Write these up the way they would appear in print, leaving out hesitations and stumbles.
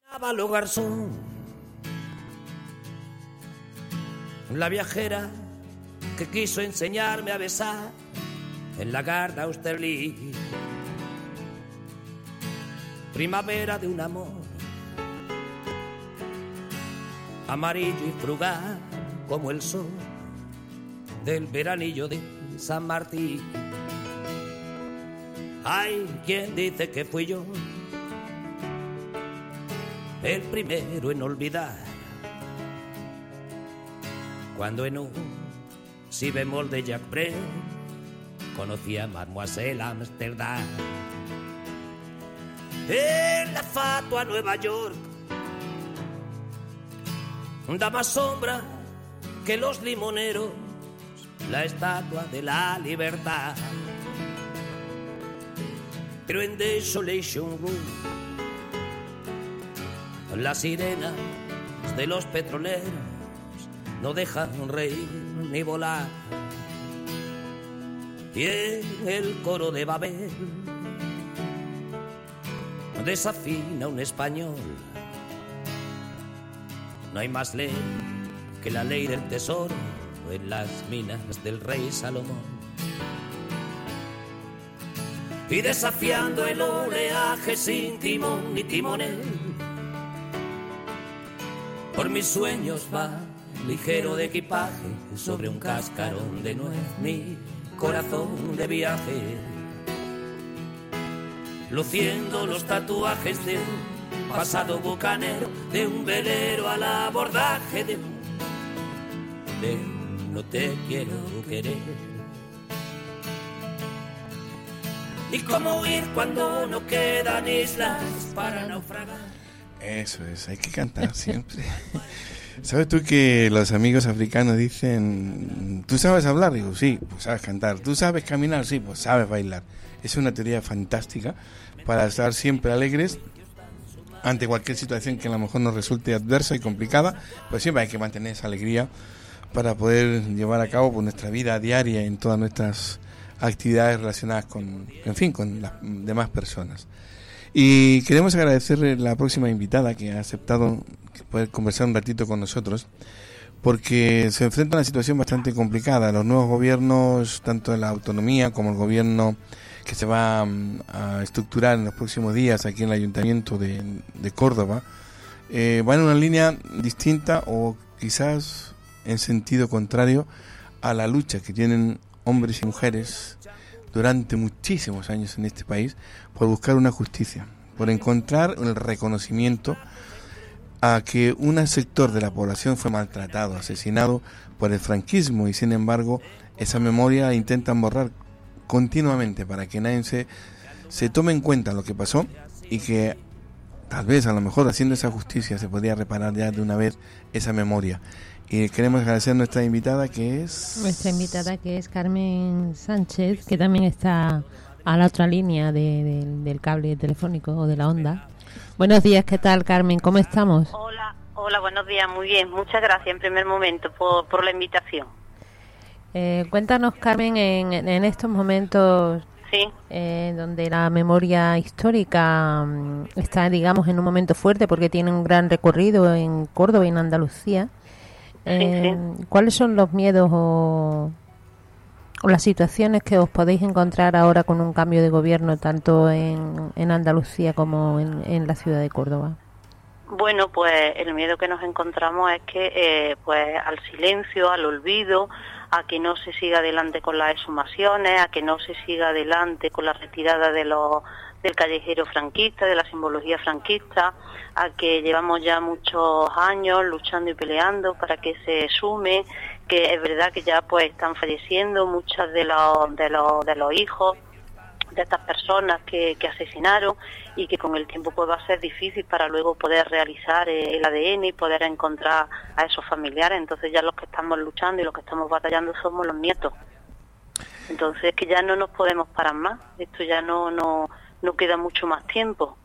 Lo garzón, la viajera que quiso enseñarme a besar en la Garda Austerlitz, primavera de un amor amarillo y frugal como el sol del veranillo de San Martín. Hay quien dice que fui yo el primero en olvidar, cuando en un si bemol de Jacques Brel conocí a Mademoiselle Amsterdam. En la fatua Nueva York da más sombra que los limoneros la estatua de la libertad. Pero en Desolation Room las sirenas de los petroleros no dejan reír ni volar. Y en el coro de Babel desafina un español. No hay más ley que la ley del tesoro en las minas del rey Salomón. Y desafiando el oleaje sin timón ni timonel, por mis sueños va ligero de equipaje sobre un cascarón de nuez mi corazón de viaje, luciendo los tatuajes de un pasado bucanero, de un velero al abordaje de un no te quiero querer. Y cómo huir cuando no quedan islas para naufragar. Eso es, hay que cantar siempre. ¿Sabes tú que los amigos africanos dicen, ¿tú sabes hablar? Digo, sí, pues sabes cantar. ¿Tú sabes caminar? Sí, pues sabes bailar. Es una teoría fantástica para estar siempre alegres ante cualquier situación que a lo mejor nos resulte adversa y complicada. Pues siempre hay que mantener esa alegría para poder llevar a cabo pues, nuestra vida diaria en todas nuestras actividades relacionadas con, en fin, con las demás personas. Y queremos agradecerle a la próxima invitada que ha aceptado poder conversar un ratito con nosotros, porque se enfrenta a una situación bastante complicada. Los nuevos gobiernos, tanto de la autonomía como el gobierno que se va a estructurar en los próximos días aquí en el Ayuntamiento de Córdoba, van en una línea distinta o quizás en sentido contrario a la lucha que tienen hombres y mujeres durante muchísimos años en este país por buscar una justicia, por encontrar el reconocimiento a que un sector de la población fue maltratado, asesinado por el franquismo, y sin embargo esa memoria la intentan borrar continuamente para que nadie se tome en cuenta lo que pasó, y que tal vez a lo mejor haciendo esa justicia se podría reparar ya de una vez esa memoria. Y queremos agradecer a nuestra invitada que es Carmen Sánchez, que también está a la otra línea del cable telefónico o de la onda. Buenos días, ¿qué tal, Carmen? ¿Cómo estamos? Hola, buenos días, muy bien. Muchas gracias en primer momento por la invitación. Cuéntanos, Carmen, en estos momentos sí, donde la memoria histórica está, digamos, en un momento fuerte porque tiene un gran recorrido en Córdoba y en Andalucía. Sí. ¿Cuáles son los miedos o las situaciones que os podéis encontrar ahora con un cambio de gobierno tanto en Andalucía como en la ciudad de Córdoba? Bueno, pues el miedo que nos encontramos es que pues al silencio, al olvido, a que no se siga adelante con las exhumaciones, a que no se siga adelante con la retirada del callejero franquista, de la simbología franquista, a que llevamos ya muchos años luchando y peleando para que se exhume, que es verdad que ya pues están falleciendo muchos de los hijos de estas personas que asesinaron, y que con el tiempo pues va a ser difícil para luego poder realizar el ADN y poder encontrar a esos familiares. Entonces ya los que estamos luchando y los que estamos batallando somos los nietos. Entonces que ya no nos podemos parar más, esto ya no queda mucho más tiempo.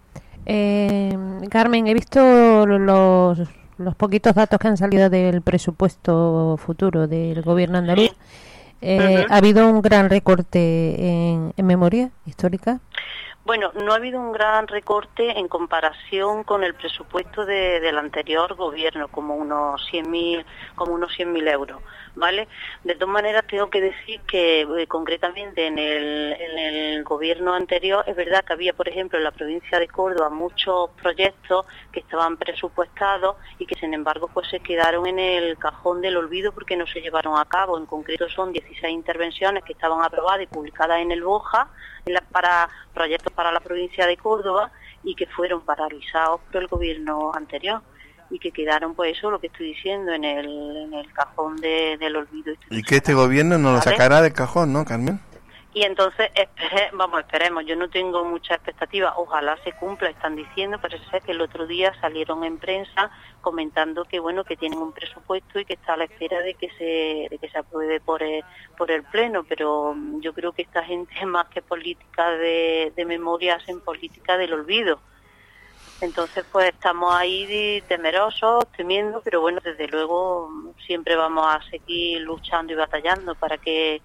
Carmen, he visto los poquitos datos que han salido del presupuesto futuro del gobierno andaluz. Sí. ¿Ha habido un gran recorte en memoria histórica? Bueno, no ha habido un gran recorte en comparación con el presupuesto del anterior gobierno, como unos 100.000 euros, ¿vale? De todas maneras, tengo que decir que concretamente en el gobierno anterior es verdad que había, por ejemplo, en la provincia de Córdoba muchos proyectos que estaban presupuestados y que, sin embargo, pues se quedaron en el cajón del olvido porque no se llevaron a cabo. En concreto son 16 intervenciones que estaban aprobadas y publicadas en el BOJA para proyectos para la provincia de Córdoba y que fueron paralizados por el gobierno anterior y que quedaron, pues eso, lo que estoy diciendo, en el cajón del olvido. Y que este gobierno no lo sacará del cajón, ¿no, Carmen? Y entonces, esperemos, yo no tengo mucha expectativa, ojalá se cumpla, están diciendo, parece ser que el otro día salieron en prensa comentando que bueno, que tienen un presupuesto y que está a la espera de que se apruebe por el Pleno, pero yo creo que esta gente, más que política de memoria, hacen política del olvido. Entonces, pues estamos ahí temerosos, temiendo, pero bueno, desde luego siempre vamos a seguir luchando y batallando para que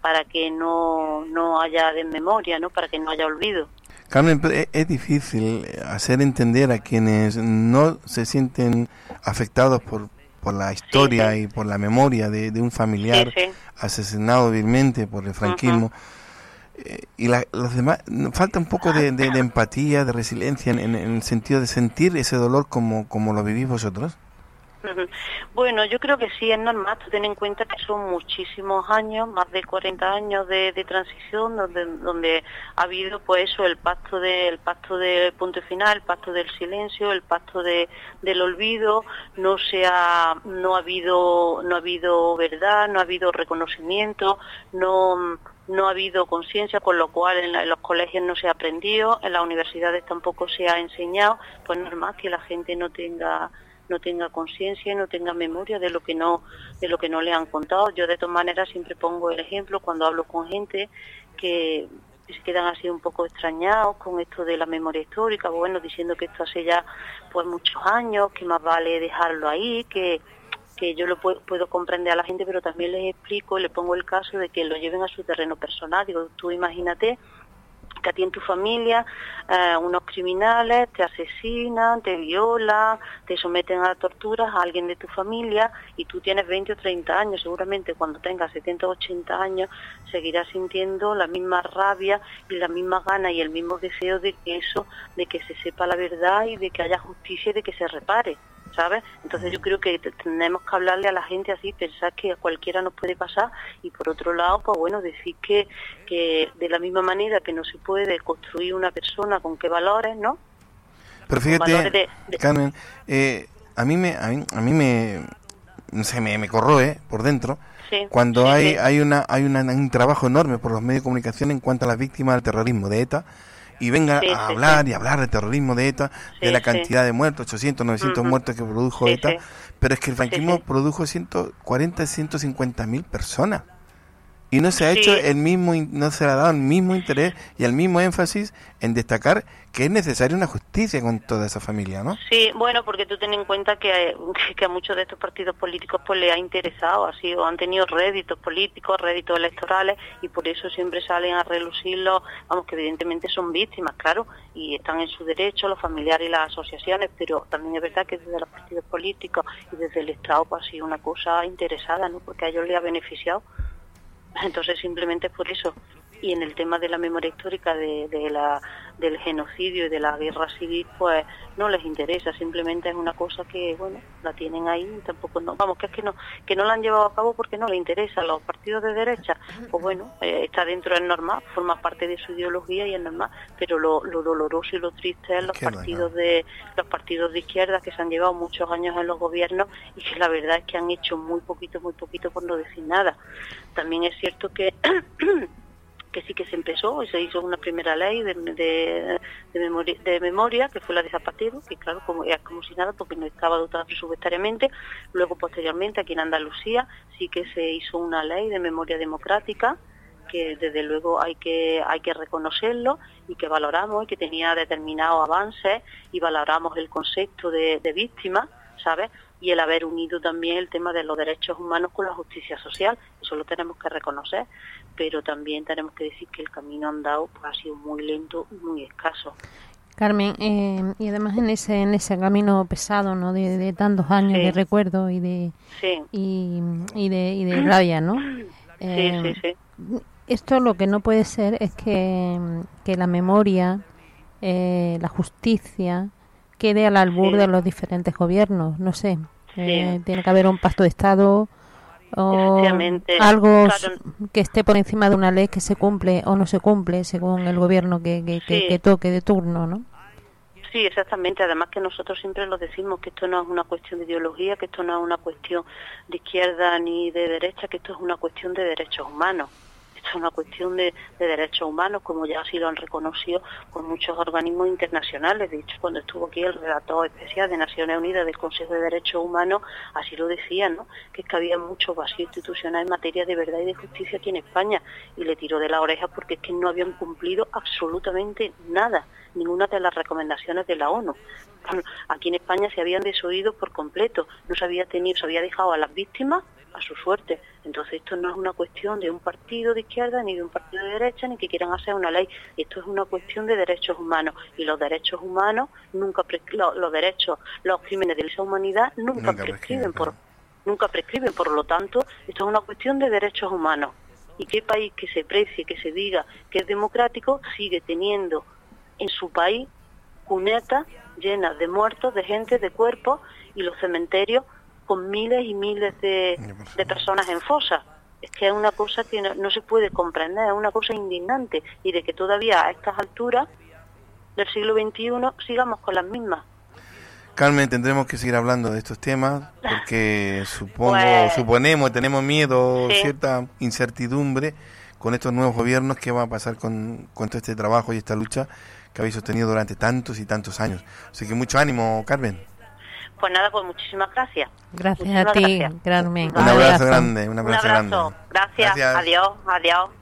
no haya desmemoria, ¿no? Para que no haya olvido. Carmen, es difícil hacer entender a quienes no se sienten afectados por la historia y por la memoria de un familiar asesinado vilmente por el franquismo. Y los demás, falta un poco de empatía, de resiliencia en el sentido de sentir ese dolor como lo vivís vosotros. Bueno, yo creo que sí, es normal. Ten en cuenta que son muchísimos años, más de 40 años de transición, donde ha habido, pues eso, el pacto del punto final, el pacto del silencio, el pacto del olvido. No ha habido verdad, no ha habido reconocimiento, no ha habido conciencia, con lo cual en los colegios no se ha aprendido, en las universidades tampoco se ha enseñado. Pues normal que la gente no tenga conciencia y no tenga memoria de lo que no le han contado. Yo de todas maneras siempre pongo el ejemplo cuando hablo con gente que se quedan así un poco extrañados con esto de la memoria histórica, bueno, diciendo que esto hace ya pues muchos años, que más vale dejarlo ahí, que yo lo puedo comprender a la gente, pero también les explico, le pongo el caso de que lo lleven a su terreno personal. Digo, tú imagínate que a ti en tu familia unos criminales te asesinan, te violan, te someten a torturas a alguien de tu familia y tú tienes 20 o 30 años, seguramente cuando tengas 70 o 80 años seguirás sintiendo la misma rabia y la misma gana y el mismo deseo de que se sepa la verdad y de que haya justicia y de que se repare, ¿sabes? Entonces yo creo que tenemos que hablarle a la gente así, pensar que a cualquiera nos puede pasar y por otro lado, pues bueno, decir que de la misma manera que no se puede construir una persona con qué valores, ¿no? Pero fíjate, Carmen, a mí me no sé, me corroe por dentro cuando hay un trabajo enorme por los medios de comunicación en cuanto a las víctimas del terrorismo de ETA. Y venga a hablar y hablar del terrorismo de ETA, de la cantidad de muertos, 800, 900 muertos que produjo ETA, pero es que el franquismo produjo 140, 150.000 personas. Y no se ha hecho no se le ha dado el mismo interés y el mismo énfasis en destacar que es necesaria una justicia con toda esa familia, ¿no? Sí, bueno, porque tú ten en cuenta que a muchos de estos partidos políticos pues les ha interesado, han tenido réditos políticos, réditos electorales y por eso siempre salen a relucirlos, vamos, que evidentemente son víctimas, claro, y están en su derecho los familiares y las asociaciones, pero también es verdad que desde los partidos políticos y desde el Estado pues ha sido una cosa interesada, ¿no? Porque a ellos les ha beneficiado. Entonces simplemente es por eso. Y en el tema de la memoria histórica del genocidio y de la guerra civil, pues no les interesa, simplemente es una cosa que, bueno, la tienen ahí y tampoco que no la han llevado a cabo porque no les interesa. Los partidos de derecha, pues bueno, está dentro, es normal, forma parte de su ideología y es normal, pero lo doloroso y lo triste es los partidos de izquierda que se han llevado muchos años en los gobiernos y que la verdad es que han hecho muy poquito por no decir nada. También es cierto que sí que se empezó y se hizo una primera ley de memoria, que fue la de Zapatero, que claro, como si nada, porque no estaba dotada presupuestariamente. Luego, posteriormente, aquí en Andalucía, sí que se hizo una ley de memoria democrática, que desde luego hay que reconocerlo y que valoramos y que tenía determinados avances y valoramos el concepto de víctima, ¿sabes? y el haber unido también el tema de los derechos humanos con la justicia social. Eso lo tenemos que reconocer, pero también tenemos que decir que el camino andado pues, ha sido muy lento y muy escaso. Carmen, y además en ese camino pesado, ¿no? De tantos años Sí. de recuerdo y de Sí. y de rabia, ¿no? Sí. Esto lo que no puede ser es que la memoria, la justicia quede al albur Sí. de los diferentes gobiernos, no sé. Sí. Tiene que haber un pacto de Estado o Efectivamente. algo Claro. que esté por encima de una ley que se cumple o no se cumple según el gobierno que Sí. toque de turno, ¿no? Sí, exactamente. Además que nosotros siempre lo decimos, que esto no es una cuestión de ideología, que esto no es una cuestión de izquierda ni de derecha, que esto es una cuestión de derechos humanos. Esto es una cuestión de derechos humanos, como ya así lo han reconocido con muchos organismos internacionales. De hecho, cuando estuvo aquí el relator especial de Naciones Unidas del Consejo de Derechos Humanos, así lo decía, ¿no? Que es que había mucho vacío institucional en materia de verdad y de justicia aquí en España, y le tiró de la oreja porque es que no habían cumplido absolutamente nada, ninguna de las recomendaciones de la ONU. Aquí en España se habían desoído por completo, no se había dejado a las víctimas a su suerte. Entonces esto no es una cuestión de un partido de izquierda ni de un partido de derecha ni que quieran hacer una ley. Esto es una cuestión de derechos humanos, y los derechos humanos los crímenes de lesa humanidad nunca prescriben, por lo tanto esto es una cuestión de derechos humanos. Y qué país que se precie, que se diga que es democrático, sigue teniendo en su país cunetas llenas de muertos, de gente, de cuerpos, y los cementerios con miles y miles de personas en fosas. Es que es una cosa que no se puede comprender, es una cosa indignante, y de que todavía a estas alturas del siglo XXI sigamos con las mismas. Carmen, tendremos que seguir hablando de estos temas porque Pues, suponemos, tenemos miedo, sí. cierta incertidumbre con estos nuevos gobiernos, qué va a pasar con todo este trabajo y esta lucha que habéis sostenido durante tantos y tantos años. Así que mucho ánimo, Carmen. Pues nada, pues muchísimas gracias. Gracias Muchísimas a ti, gracias. Carmen. Un abrazo grande, un Un abrazo abrazo. grande. Gracias. Adiós.